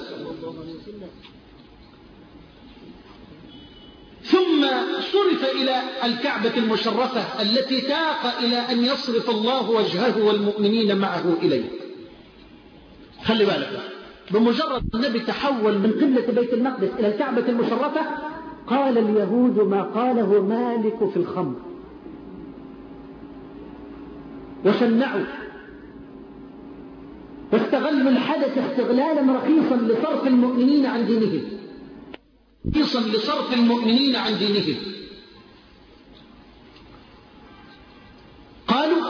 ثم صرف إلى الكعبة المشرفة التي تاق إلى أن يصرف الله وجهه والمؤمنين معه إليه. خلي بالك، بمجرد النبي تحول من قبلة بيت المقدس إلى الكعبة المشرفة قال اليهود ما قاله مالك في الخمر، وشنعوا واستغربوا استغلوا الحدث استغلالا رخيصا لصرف المؤمنين عن دينهم رخيصا لصرف المؤمنين عن دينهم. قالوا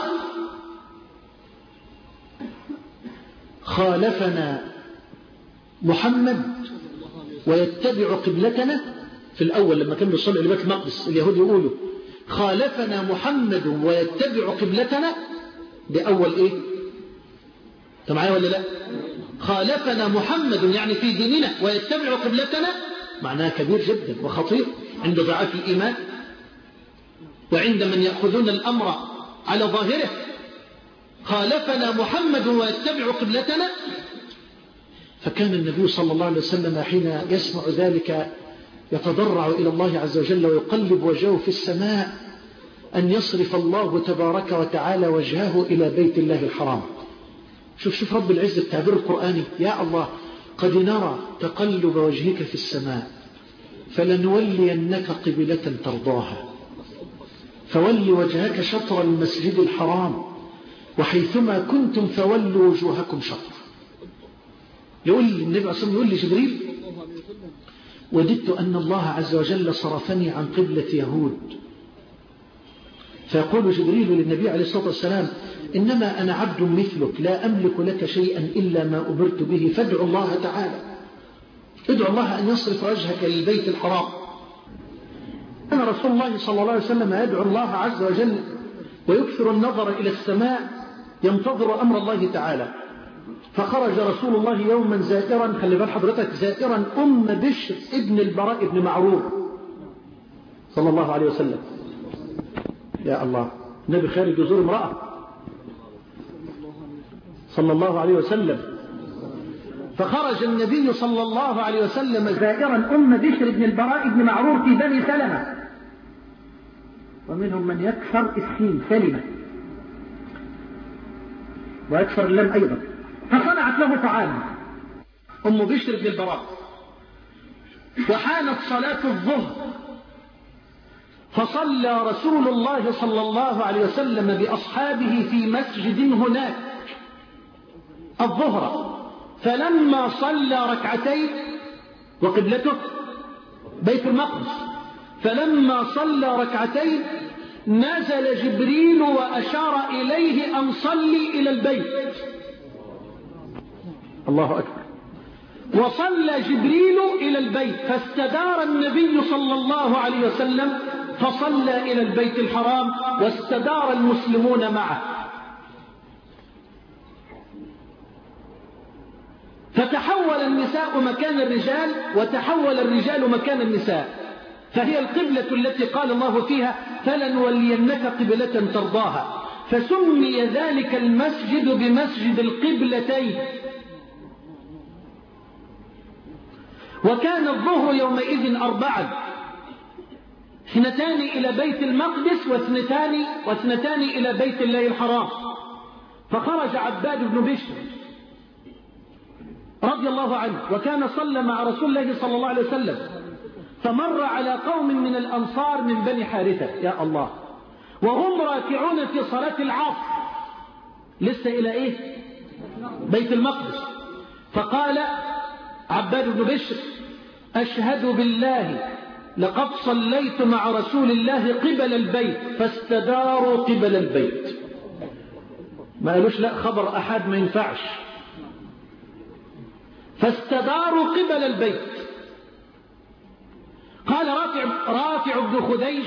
خالفنا محمد ويتبع قبلتنا. في الأول لما كانوا يصلوا إلى بيت المقدس اليهود يقولوا خالفنا محمد ويتبع قبلتنا. ده أول إيه؟ أنت معايا ولا لا؟ خالفنا محمد يعني في ديننا ويتبع قبلتنا معناها كبير جدا وخطير عند ضعاف الإيمان وعند من يأخذون الأمر على ظاهره. خالفنا محمد ويتبع قبلتنا. فكان النبي صلى الله عليه وسلم حين يسمع ذلك يتضرع إلى الله عز وجل ويقلب وجهه في السماء أن يصرف الله تبارك وتعالى وجهه إلى بيت الله الحرام. شوف شوف رب العزة التعبير القرآني. يا الله قد نرى تقلب وجهك في السماء فلنولينك قبلة ترضاها فول وجهك شطر المسجد الحرام وحيثما كنتم فولوا وجوهكم شطر. يقول النبي عليه الصلاة والسلام يقول لجبريل وددت أن الله عز وجل صرفني عن قبلة يهود. فيقول جبريل للنبي عليه الصلاة والسلام إنما أنا عبد مثلك لا أملك لك شيئا إلا ما أمرت به فادعو الله تعالى ادعو الله أن يصرف وجهك للبيت الحرام. كان رسول الله صلى الله عليه وسلم يدعو الله عز وجل ويكثر النظر إلى السماء ينتظر أمر الله تعالى. فخرج رسول الله يوما زائرا خلي بال حضرتك زائرا أم بشر ابن البراء ابن معرور صلى الله عليه وسلم. يا الله النبي خارج يزور امرأة صلى الله عليه وسلم. فخرج النبي صلى الله عليه وسلم زائرا أم بشر ابن البراء ابن معرور في بني سلمة ومنهم من يكسر السين سلمة ويكسر اللام أيضا. فصنعت له طعاما أم بشر بن البراء وحانت صلاة الظهر فصلى رسول الله صلى الله عليه وسلم بأصحابه في مسجد هناك الظهر. فلما صلى ركعتين وقبلته بيت المقدس فلما صلى ركعتين نزل جبريل وأشار إليه أن صلي إلى البيت. الله أكبر. وصلى جبريل إلى البيت فاستدار النبي صلى الله عليه وسلم فصلى إلى البيت الحرام واستدار المسلمون معه. فتحول النساء مكان الرجال وتحول الرجال مكان النساء. فهي القبلة التي قال الله فيها فلنولينك قبلة ترضاها. فسمي ذلك المسجد بمسجد القبلتين. وكان الظهر يومئذ أربعا اثنتان إلى بيت المقدس واثنتان, واثنتان إلى بيت الله الحرام. فخرج عباد بن بشر رضي الله عنه وكان صلى مع رسول الله صلى الله عليه وسلم فمر على قوم من الأنصار من بني حارثة يا الله وهم راكعون في صلاة العصر لسه إلى إيه بيت المقدس. فقال عباد بن بشر أشهد بالله لقد صليت مع رسول الله قبل البيت فاستداروا قبل البيت. ما قالوش لا خبر أحد ما ينفعش فاستداروا قبل البيت. قال رافع, رافع بن خديج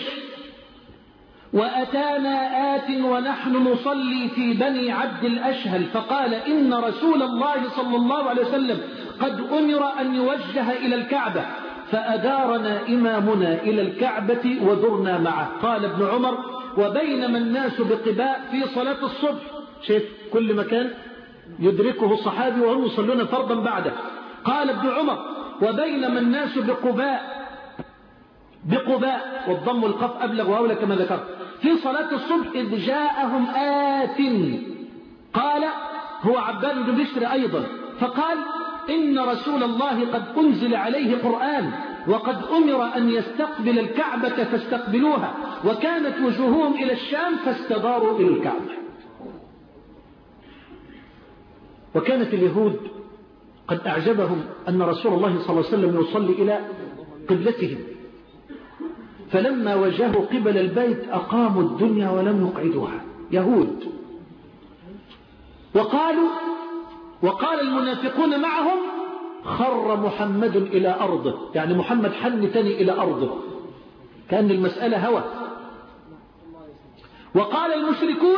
وأتانا آت ونحن نصلي في بني عبد الأشهل فقال إن رسول الله صلى الله عليه وسلم قد أمر أن يوجه إلى الكعبة فأدارنا إمامنا إلى الكعبة ودرنا معه. قال ابن عمر وبينما الناس بقباء في صلاة الصبح شايف كل مكان يدركه الصحابي وهم يصلون فرضا بعده. قال ابن عمر وبينما الناس بقباء بقباء والضم والقف أبلغ وأولى كما ذكرت في صلاة الصبح إذ جاءهم آت قال هو عباد بن بشر أيضا فقال إن رسول الله قد أنزل عليه قرآن وقد أمر أن يستقبل الكعبة فاستقبلوها وكانت وجوههم إلى الشام فاستداروا إلى الكعبة. وكانت اليهود قد أعجبهم أن رسول الله صلى الله عليه وسلم يصلي إلى قبلتهم، فلما وجهوا قبل البيت أقاموا الدنيا ولم يقعدوها، يهود. وقالوا وقال المنافقون معهم خر محمد إلى أرضه، يعني محمد حن تاني إلى أرضه، كأن المسألة هوى. وقال المشركون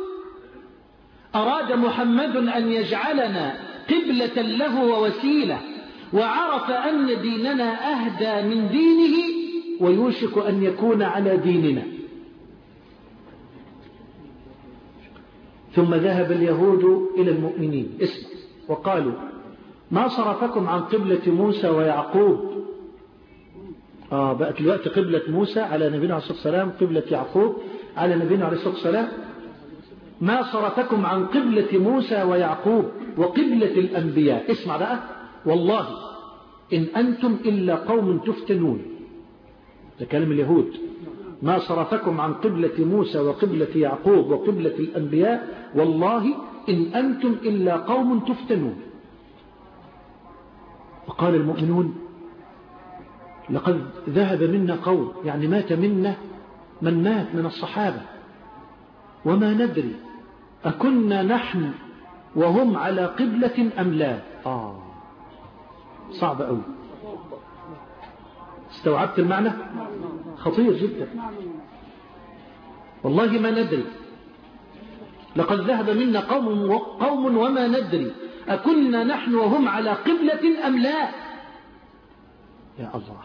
أراد محمد أن يجعلنا قبلة له ووسيلة، وعرف أن ديننا أهدى من دينه ويوشك أن يكون على ديننا. ثم ذهب اليهود إلى المؤمنين اسمع وقالوا ما صرفكم عن قبلة موسى ويعقوب. آه بقت الوقت قبلة موسى على نبينا عليه الصلاة والسلام، قبلة يعقوب على نبينا عليه الصلاة والسلام. ما صرفكم عن قبلة موسى ويعقوب وقبلة الأنبياء. اسمع بقى، والله إن أنتم إلا قوم تفتنون. ده كلام اليهود. ما صرفكم عن قبلة موسى وقبلة يعقوب وقبلة الأنبياء والله إن أنتم إلا قوم تفتنون. وقال المؤمنون لقد ذهب منا قوم، يعني مات منا من مات من الصحابة، وما ندري أكنا نحن وهم على قبلة أم لا. آه صعب أوي. استوعبت المعنى؟ خطير جدا. والله ما ندري، لقد ذهب منا قوم, قوم وما ندري أكنا نحن وهم على قبلة أم لا. يا الله.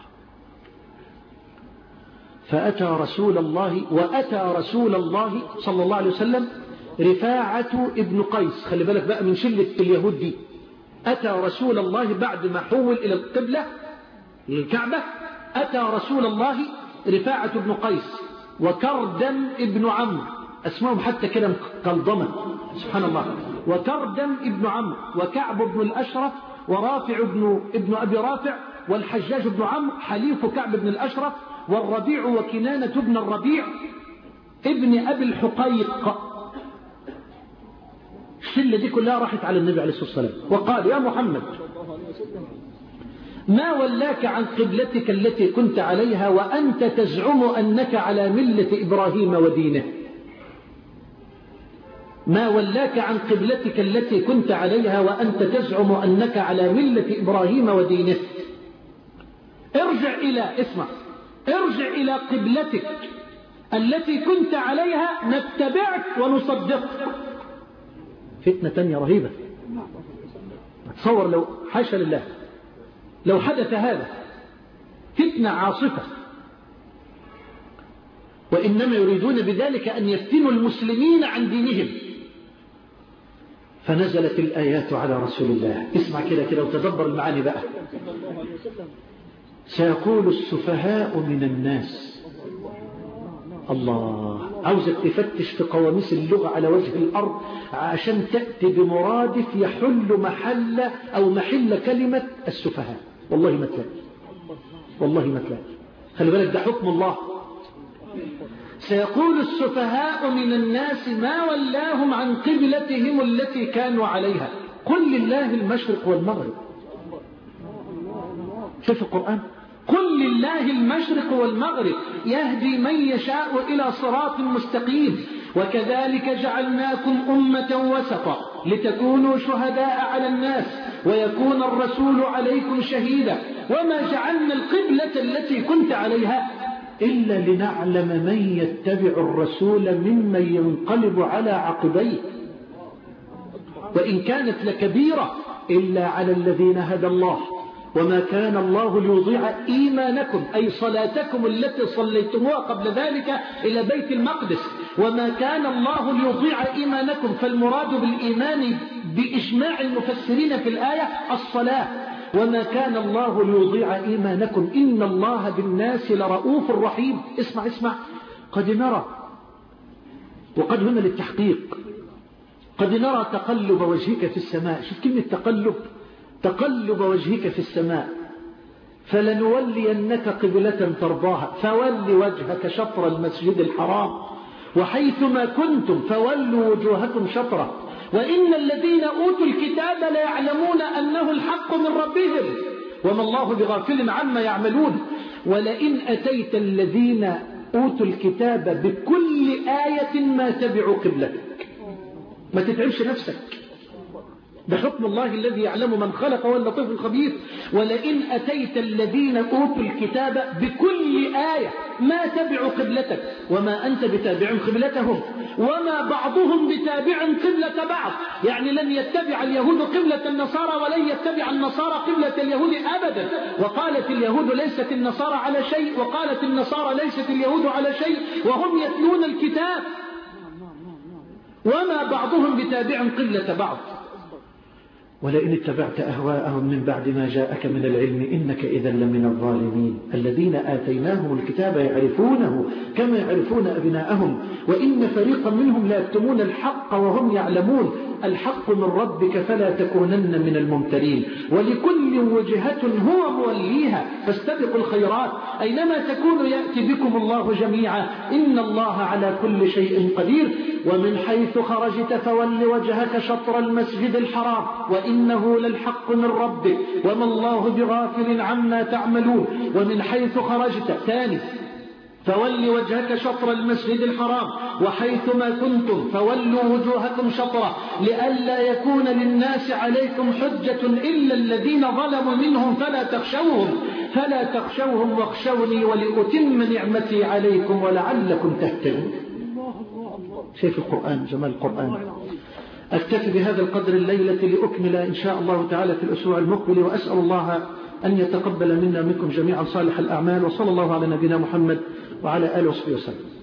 فأتى رسول الله وأتى رسول الله صلى الله عليه وسلم رفاعة ابن قيس، خلي بالك بقى من شلة اليهود دي. أتى رسول الله بعد ما حول إلى القبلة الكعبة، أتى رسول الله رفاعة ابن قيس وكردم ابن عمرو، اسمهم حتى كده مقلضمة سبحان الله، وكردم ابن عمرو وكعب بن الأشرف ورافع ابن, ابن أبي رافع والحجاج بن عمرو حليف كعب بن الأشرف والربيع وكنانة ابن الربيع ابن أبي الحقيق. الشلة دي كلها راحت على النبي عليه الصلاة والسلام وقال يا محمد ما ولاك عن قبلتك التي كنت عليها وأنت تزعم أنك على ملة إبراهيم ودينه. ما ولاك عن قبلتك التي كنت عليها وأنت تزعم أنك على ملة إبراهيم ودينه. ارجع إلى اسمع ارجع إلى قبلتك التي كنت عليها نتبعك ونصدقك. فتنة تانية رهيبة. تصور لو حاشا لله لو حدث هذا، فتنة عاصفة، وإنما يريدون بذلك أن يفتنوا المسلمين عن دينهم. فنزلت الآيات على رسول الله. اسمع كده كده وتدبر المعاني بقى. سيقول السفهاء من الناس. الله، عاوزك تفتش في قواميس اللغة على وجه الأرض عشان تأتي بمرادف يحل محل أو محل كلمة السفهاء. والله ما تلاقي، والله ما تلاقي. خلي بالك ده حكم الله. سيقول السفهاء من الناس ما ولاهم عن قبلتهم التي كانوا عليها قل لله المشرق والمغرب. شوف القرآن، قل لله المشرق والمغرب يهدي من يشاء إلى صراط مستقيم وكذلك جعلناكم أمة وسطا لتكونوا شهداء على الناس ويكون الرسول عليكم شهيدا وما جعلنا القبلة التي كنت عليها إلا لنعلم من يتبع الرسول ممن ينقلب على عقبيه وإن كانت لكبيرة إلا على الذين هدى الله وما كان الله ليضيع إيمانكم أي صلاتكم التي صليتموها قبل ذلك إلى بيت المقدس وما كان الله ليضيع إيمانكم. فالمراد بالإيمان بإجماع المفسرين في الآية الصلاة. وما كان الله ليضيع إيمانكم إن الله بالناس لرؤوف رحيم. اسمع اسمع قد نرى، وقد هنا للتحقيق، قد نرى تقلب وجهك في السماء. شوف كلمة تقلب، تقلب وجهك في السماء فلنولينك قبلة ترضاها فول وجهك شطر المسجد الحرام وحيثما كنتم فولوا وجوهكم شطرة وإن الذين أوتوا الكتاب ليعلمون أنه الحق من ربهم وما الله بغافل عما يعملون ولئن أتيت الذين أوتوا الكتاب بكل آية ما تبعوا قبلتك. ما تتعبش نفسك، بحكم الله الذي يعلم من خلق هو اللطيف الخبير. ولئن أتيت الذين أوتوا الكتاب بكل آية ما تبعوا قبلتك وما أنت بتابع قبلتهم وما بعضهم بتابع قبلة بعض. يعني لن يتبع اليهود قبلة النصارى ولن يتبع النصارى قبلة اليهود أبدا. وقالت اليهود ليست النصارى على شيء وقالت النصارى ليست اليهود على شيء وهم يتلون الكتاب وما بعضهم بتابع قبلة بعض. ولئن اتبعت أهواءهم من بعد ما جاءك من العلم إنك إذا لمن الظالمين. الذين آتيناهم الكتاب يعرفونه كما يعرفون أبناءهم وإن فريقا منهم لا يكتمون الحق وهم يعلمون. الحق من ربك فلا تكونن من الممترين ولكل وجهة هو موليها فاستبقوا الخيرات أينما تكونوا يأتي بكم الله جميعا إن الله على كل شيء قدير. ومن حيث خرجت فول وجهك شطر المسجد الحرام وإنه للحق من ربك وما الله بغافل عما تعملون. ومن حيث خرجت ثاني فول وجهك شطر المسجد الحرام وحيثما كنتم فولوا وجوهكم شطرة لئلا يكون للناس عليكم حجة إلا الذين ظلموا منهم فلا تخشوهم فلا تخشوهم واخشوني ولأتم نعمتي عليكم ولعلكم تهتدون. شايف القرآن، جمال القرآن. أكتفي بهذا القدر الليلة لأكمل إن شاء الله تعالى في الأسبوع المقبل وأسأل الله أن يتقبل منا منكم جميعا صالح الأعمال وصلى الله على نبينا محمد وعلى آله وصحبه وسلم.